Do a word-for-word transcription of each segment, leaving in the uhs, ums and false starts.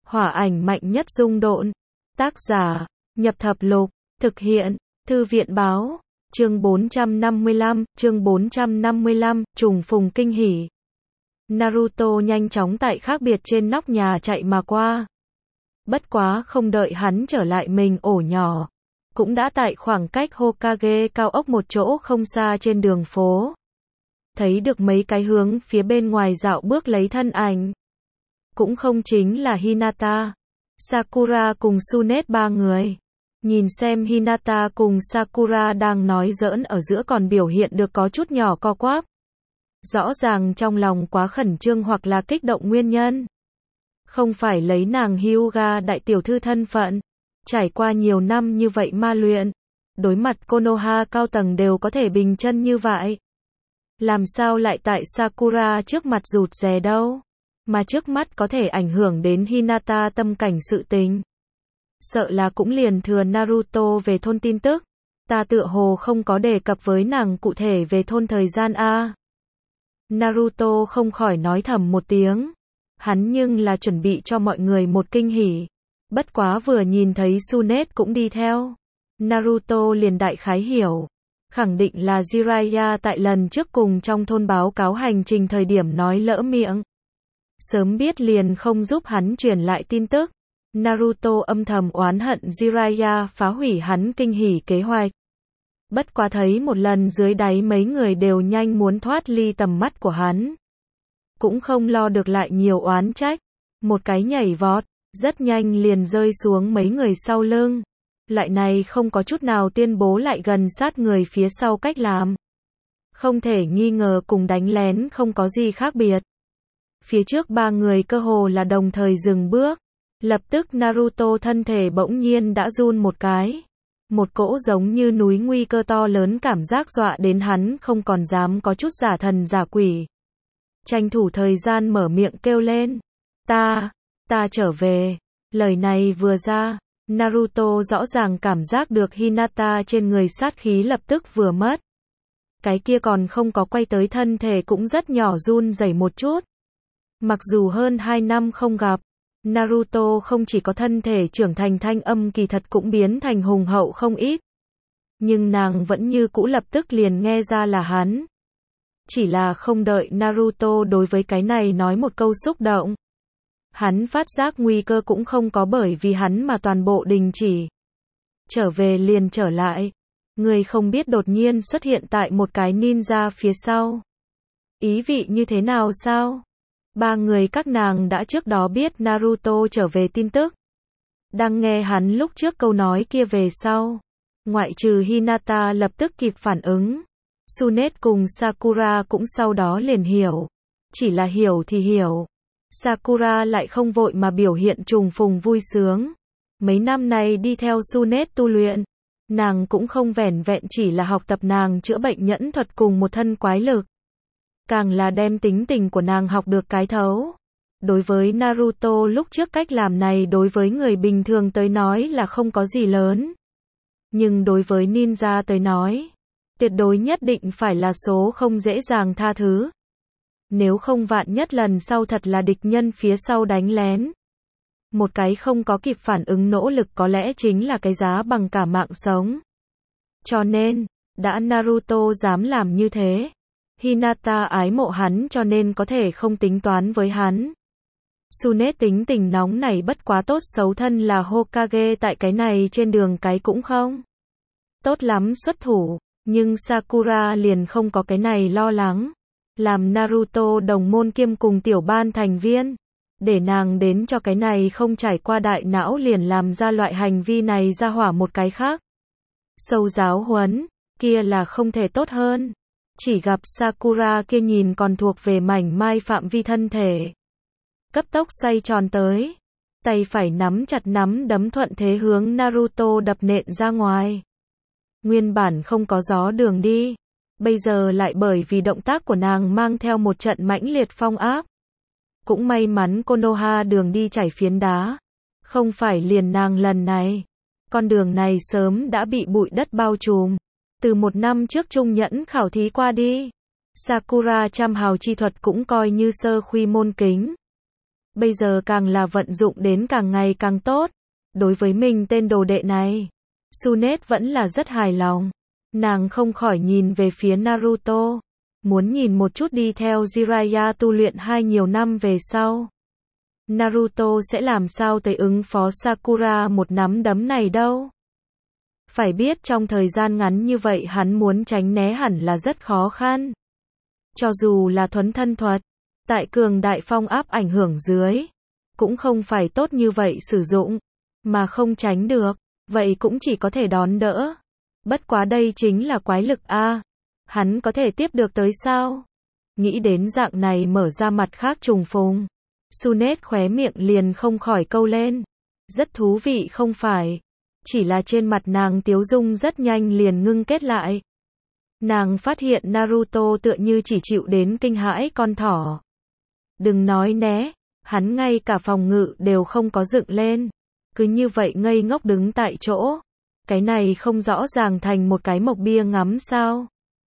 Hỏa ảnh mạnh nhất dung độn. Tác giả, Nhập Thập Lục, thực hiện, Thư viện Báo, chương bốn trăm năm mươi lăm, chương bốn trăm năm mươi lăm, trùng phùng kinh hỉ. Naruto nhanh chóng tại khác biệt trên nóc nhà chạy mà qua. Bất quá không đợi hắn trở lại mình ổ nhỏ, cũng đã tại khoảng cách Hokage cao ốc một chỗ không xa trên đường phố. Thấy được mấy cái hướng phía bên ngoài dạo bước lấy thân ảnh. Cũng không chính là Hinata, Sakura cùng Tsunade ba người. Nhìn xem Hinata cùng Sakura đang nói giỡn ở giữa còn biểu hiện được có chút nhỏ co quắp. Rõ ràng trong lòng quá khẩn trương hoặc là kích động nguyên nhân. Không phải lấy nàng Hyuga đại tiểu thư thân phận, trải qua nhiều năm như vậy ma luyện, đối mặt Konoha cao tầng đều có thể bình chân như vậy. Làm sao lại tại Sakura trước mặt rụt rè đâu, mà trước mắt có thể ảnh hưởng đến Hinata tâm cảnh sự tình. Sợ là cũng liền thừa Naruto về thôn tin tức, ta tựa hồ không có đề cập với nàng cụ thể về thôn thời gian a. Naruto không khỏi nói thầm một tiếng. Hắn nhưng là chuẩn bị cho mọi người một kinh hỉ. Bất quá vừa nhìn thấy Tsunade cũng đi theo, Naruto liền đại khái hiểu. Khẳng định là Jiraiya tại lần trước cùng trong thôn báo cáo hành trình thời điểm nói lỡ miệng. Sớm biết liền không giúp hắn truyền lại tin tức. Naruto âm thầm oán hận Jiraiya phá hủy hắn kinh hỉ kế hoạch. Bất quá thấy một lần dưới đáy mấy người đều nhanh muốn thoát ly tầm mắt của hắn. Cũng không lo được lại nhiều oán trách. Một cái nhảy vọt, rất nhanh liền rơi xuống mấy người sau lưng. Loại này không có chút nào tuyên bố lại gần sát người phía sau cách làm. Không thể nghi ngờ cùng đánh lén không có gì khác biệt. Phía trước ba người cơ hồ là đồng thời dừng bước. Lập tức Naruto thân thể bỗng nhiên đã run một cái. Một cỗ giống như núi nguy cơ to lớn cảm giác dọa đến hắn không còn dám có chút giả thần giả quỷ. Tranh thủ thời gian mở miệng kêu lên. Ta, ta trở về. Lời này vừa ra, Naruto rõ ràng cảm giác được Hinata trên người sát khí lập tức vừa mất. Cái kia còn không có quay tới thân thể cũng rất nhỏ run rẩy một chút. Mặc dù hơn hai năm không gặp, Naruto không chỉ có thân thể trưởng thành thanh âm kỳ thật cũng biến thành hùng hậu không ít. Nhưng nàng vẫn như cũ lập tức liền nghe ra là hắn. Chỉ là không đợi Naruto đối với cái này nói một câu xúc động. Hắn phát giác nguy cơ cũng không có bởi vì hắn mà toàn bộ đình chỉ. Trở về liền trở lại. Người không biết đột nhiên xuất hiện tại một cái ninja phía sau. Ý vị như thế nào sao? Ba người các nàng đã trước đó biết Naruto trở về tin tức. Đang nghe hắn lúc trước câu nói kia về sau. Ngoại trừ Hinata lập tức kịp phản ứng. Tsunade cùng Sakura cũng sau đó liền hiểu. Chỉ là hiểu thì hiểu. Sakura lại không vội mà biểu hiện trùng phùng vui sướng. Mấy năm nay đi theo Tsunade tu luyện. Nàng cũng không vẻn vẹn chỉ là học tập nàng chữa bệnh nhẫn thuật cùng một thân quái lực. Càng là đem tính tình của nàng học được cái thấu. Đối với Naruto lúc trước cách làm này đối với người bình thường tới nói là không có gì lớn. Nhưng đối với ninja tới nói, tuyệt đối nhất định phải là số không dễ dàng tha thứ. Nếu không vạn nhất lần sau thật là địch nhân phía sau đánh lén. Một cái không có kịp phản ứng nỗ lực có lẽ chính là cái giá bằng cả mạng sống. Cho nên, đã Naruto dám làm như thế. Hinata ái mộ hắn cho nên có thể không tính toán với hắn. Tsunade tính tình nóng này bất quá tốt xấu thân là Hokage tại cái này trên đường cái cũng không tốt lắm xuất thủ, nhưng Sakura liền không có cái này lo lắng. Làm Naruto đồng môn kiêm cùng tiểu ban thành viên, để nàng đến cho cái này không trải qua đại não liền làm ra loại hành vi này ra hỏa một cái khác. Sâu giáo huấn, kia là không thể tốt hơn. Chỉ gặp Sakura kia nhìn còn thuộc về mảnh mai phạm vi thân thể. Cấp tốc xoay tròn tới. Tay phải nắm chặt nắm đấm thuận thế hướng Naruto đập nện ra ngoài. Nguyên bản không có gió đường đi. Bây giờ lại bởi vì động tác của nàng mang theo một trận mãnh liệt phong áp. Cũng may mắn Konoha đường đi chảy phiến đá. Không phải liền nàng lần này. Con đường này sớm đã bị bụi đất bao trùm. Từ một năm trước trung nhẫn khảo thí qua đi. Sakura trăm hào chi thuật cũng coi như sơ khuy môn kính. bây giờ càng là vận dụng đến càng ngày càng tốt. Đối với mình tên đồ đệ này, Tsunade vẫn là rất hài lòng. Nàng không khỏi nhìn về phía Naruto, muốn nhìn một chút đi theo Jiraiya tu luyện hai nhiều năm về sau. Naruto sẽ làm sao tới ứng phó Sakura một nắm đấm này đâu. Phải biết trong thời gian ngắn như vậy hắn muốn tránh né hẳn là rất khó khăn. Cho dù là thuấn thân thuật, tại cường đại phong áp ảnh hưởng dưới, cũng không phải tốt như vậy sử dụng, mà không tránh được, vậy cũng chỉ có thể đón đỡ. Bất quá đây chính là quái lực a, hắn có thể tiếp được tới sao? Nghĩ đến dạng này mở ra mặt khác trùng phùng, Tsunade khóe miệng liền không khỏi câu lên. Rất thú vị không phải? Chỉ là trên mặt nàng tiếu dung rất nhanh liền ngưng kết lại. Nàng phát hiện Naruto tựa như chỉ chịu đến kinh hãi con thỏ. Đừng nói né, hắn ngay cả phòng ngự đều không có dựng lên. Cứ như vậy ngây ngốc đứng tại chỗ. Cái này không rõ ràng thành một cái mộc bia ngắm sao?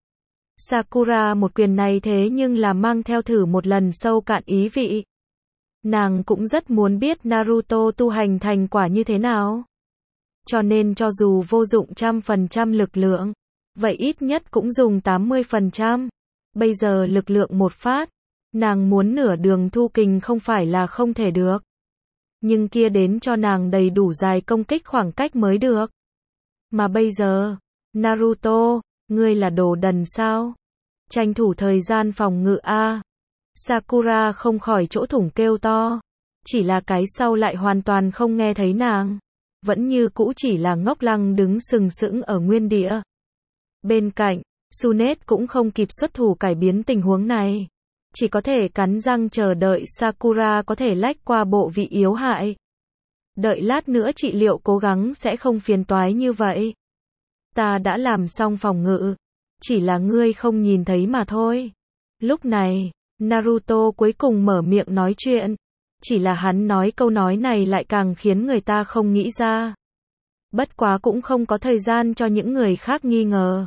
Sakura một quyền này thế nhưng là mang theo thử một lần sâu cạn ý vị. Nàng cũng rất muốn biết Naruto tu hành thành quả như thế nào. Cho nên cho dù vô dụng trăm phần trăm lực lượng, vậy ít nhất cũng dùng tám mươi phần trăm. Bây giờ lực lượng một phát, nàng muốn nửa đường thu kình không phải là không thể được. Nhưng kia đến cho nàng đầy đủ dài công kích khoảng cách mới được. Mà bây giờ, Naruto, ngươi là đồ đần sao? Tranh thủ thời gian phòng ngự a. Sakura không khỏi chỗ thủng kêu to. Chỉ là cái sau lại hoàn toàn không nghe thấy nàng. Vẫn như cũ chỉ là ngốc lăng đứng sừng sững ở nguyên địa. Bên cạnh, Tsunade cũng không kịp xuất thủ cải biến tình huống này. Chỉ có thể cắn răng chờ đợi Sakura có thể lách qua bộ vị yếu hại. Đợi lát nữa trị liệu cố gắng sẽ không phiền toái như vậy. Ta đã làm xong phòng ngự. Chỉ là ngươi không nhìn thấy mà thôi. Lúc này, Naruto cuối cùng mở miệng nói chuyện. Chỉ là hắn nói câu nói này lại càng khiến người ta không nghĩ ra. Bất quá cũng không có thời gian cho những người khác nghi ngờ.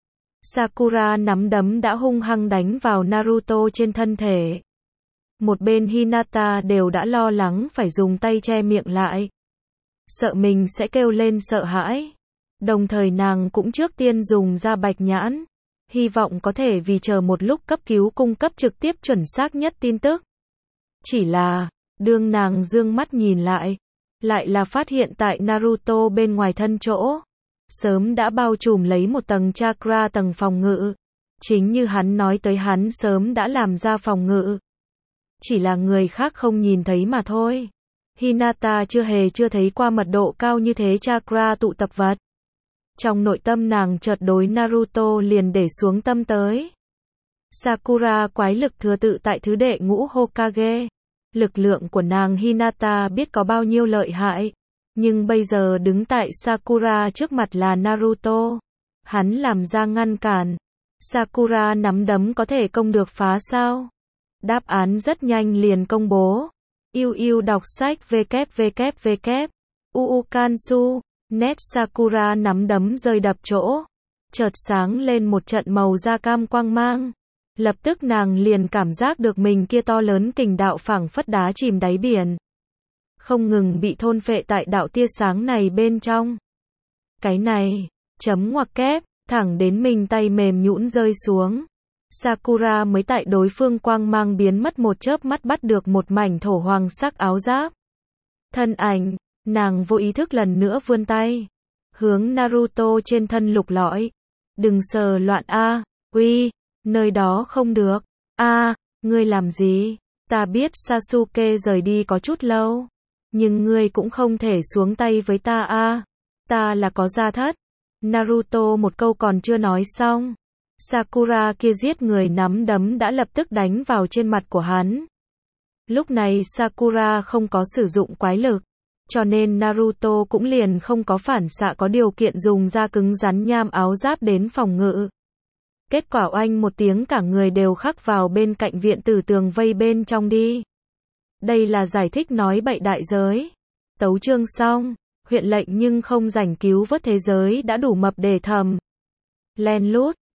Sakura nắm đấm đã hung hăng đánh vào Naruto trên thân thể. Một bên Hinata đều đã lo lắng phải dùng tay che miệng lại. Sợ mình sẽ kêu lên sợ hãi. Đồng thời nàng cũng trước tiên dùng ra bạch nhãn. Hy vọng có thể vì chờ một lúc cấp cứu cung cấp trực tiếp chuẩn xác nhất tin tức. Chỉ là, đương nàng dương mắt nhìn lại, lại là phát hiện tại Naruto bên ngoài thân chỗ. Sớm đã bao trùm lấy một tầng chakra tầng phòng ngự. Chính như hắn nói tới hắn sớm đã làm ra phòng ngự. Chỉ là người khác không nhìn thấy mà thôi. Hinata chưa hề chưa thấy qua mật độ cao như thế chakra tụ tập vật. Trong nội tâm nàng chợt đối Naruto liền để xuống tâm tới. Sakura quái lực thừa tự tại thứ đệ ngũ Hokage. Lực lượng của nàng Hinata biết có bao nhiêu lợi hại. Nhưng bây giờ đứng tại Sakura trước mặt là Naruto. Hắn làm ra ngăn cản. Sakura nắm đấm có thể công được phá sao? Đáp án rất nhanh liền công bố. Yêu yêu đọc sách www. Uukansu. Net Sakura nắm đấm rơi đập chỗ. Chợt sáng lên một trận màu da cam quang mang. Lập tức nàng liền cảm giác được mình kia to lớn kình đạo phảng phất đá chìm đáy biển. Không ngừng bị thôn phệ tại đạo tia sáng này bên trong. Cái này, chấm ngoặc kép, thẳng đến mình tay mềm nhũn rơi xuống. Sakura mới tại đối phương quang mang biến mất một chớp mắt bắt được một mảnh thổ hoàng sắc áo giáp. Thân ảnh, nàng vô ý thức lần nữa vươn tay. Hướng Naruto trên thân lục lọi. Đừng sờ loạn a, uy, nơi đó không được. A, ngươi làm gì? Ta biết Sasuke rời đi có chút lâu. Nhưng ngươi cũng không thể xuống tay với ta a. Ta là có gia thất. Naruto một câu còn chưa nói xong. Sakura kia giết người nắm đấm đã lập tức đánh vào trên mặt của hắn. Lúc này Sakura không có sử dụng quái lực. Cho nên Naruto cũng liền không có phản xạ có điều kiện dùng da cứng rắn nham áo giáp đến phòng ngự. Kết quả oanh một tiếng cả người đều khắc vào bên cạnh viện tử tường vây bên trong đi. Đây là giải thích nói bậy đại giới. Tấu chương xong, huyện lệnh nhưng không rảnh cứu vớt thế giới đã đủ mập để thầm. Len lút.